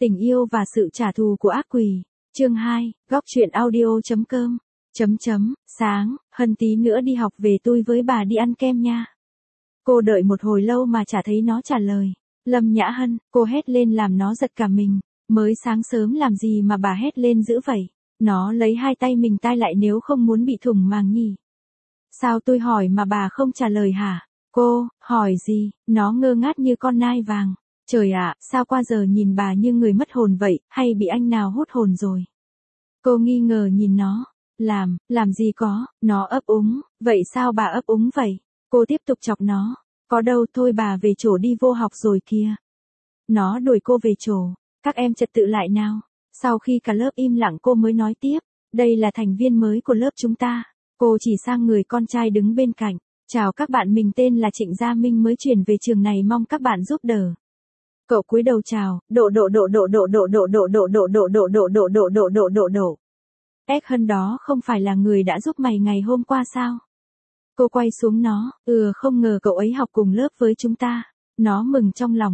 Tình yêu và sự trả thù của ác quỷ. Chương 2, góc truyện audio.com. Sáng, Hân tí nữa đi học về tôi với bà đi ăn kem nha. Cô đợi một hồi lâu mà chả thấy nó trả lời. Lâm Nhã Hân, cô hét lên làm nó giật cả mình. Mới sáng sớm làm gì mà bà hét lên dữ vậy? Nó lấy hai tay mình tai lại nếu không muốn bị thủng màng nhỉ. Sao tôi hỏi mà bà không trả lời hả? Cô, hỏi gì? Nó ngơ ngác như con nai vàng. Trời ạ, sao qua giờ nhìn bà như người mất hồn vậy, hay bị anh nào hút hồn rồi? Cô nghi ngờ nhìn nó. Làm gì có, nó ấp úng, vậy sao bà ấp úng vậy? Cô tiếp tục chọc nó. Có đâu thôi bà về chỗ đi vô học rồi kìa. Nó đuổi cô về chỗ. Các em trật tự lại nào. Sau khi cả lớp im lặng cô mới nói tiếp. Đây là thành viên mới của lớp chúng ta. Cô chỉ sang người con trai đứng bên cạnh. Chào các bạn, mình tên là Trịnh Gia Minh, mới chuyển về trường này, mong các bạn giúp đỡ. Cậu cúi đầu chào. Ếch Hân đó không phải là người đã giúp mày ngày hôm qua sao? Cô quay xuống nó. Không ngờ cậu ấy học cùng lớp với chúng ta. Nó mừng trong lòng.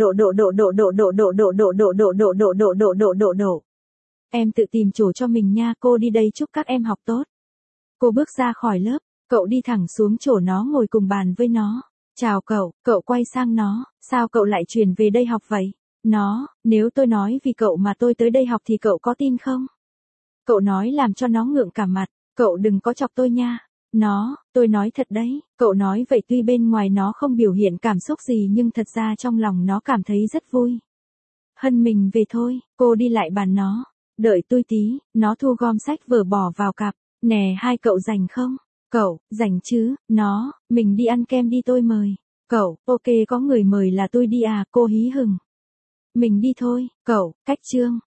Em tự tìm chỗ cho mình nha, cô đi đây, chúc các em học tốt. Cô bước ra khỏi lớp. Cậu đi thẳng xuống chỗ nó ngồi cùng bàn với nó. Chào cậu quay sang nó. Sao cậu lại chuyển về đây học vậy? Nó, nếu tôi nói vì cậu mà tôi tới đây học thì cậu có tin không? Cậu nói làm cho nó ngượng cả mặt. Cậu đừng có chọc tôi nha. Nó, tôi nói thật đấy. Cậu nói vậy tuy bên ngoài nó không biểu hiện cảm xúc gì nhưng thật ra trong lòng nó cảm thấy rất vui. Hân, mình về thôi. Cô đi lại bàn nó. Đợi tôi tí. Nó thu gom sách vở bỏ vào cặp. Nè, hai cậu rảnh không? Cậu, rảnh chứ. Nó, mình đi ăn kem đi, tôi mời. Cậu, ok, có người mời là tôi đi à? Cô hí hửng. Mình đi thôi. Cậu, cách chương.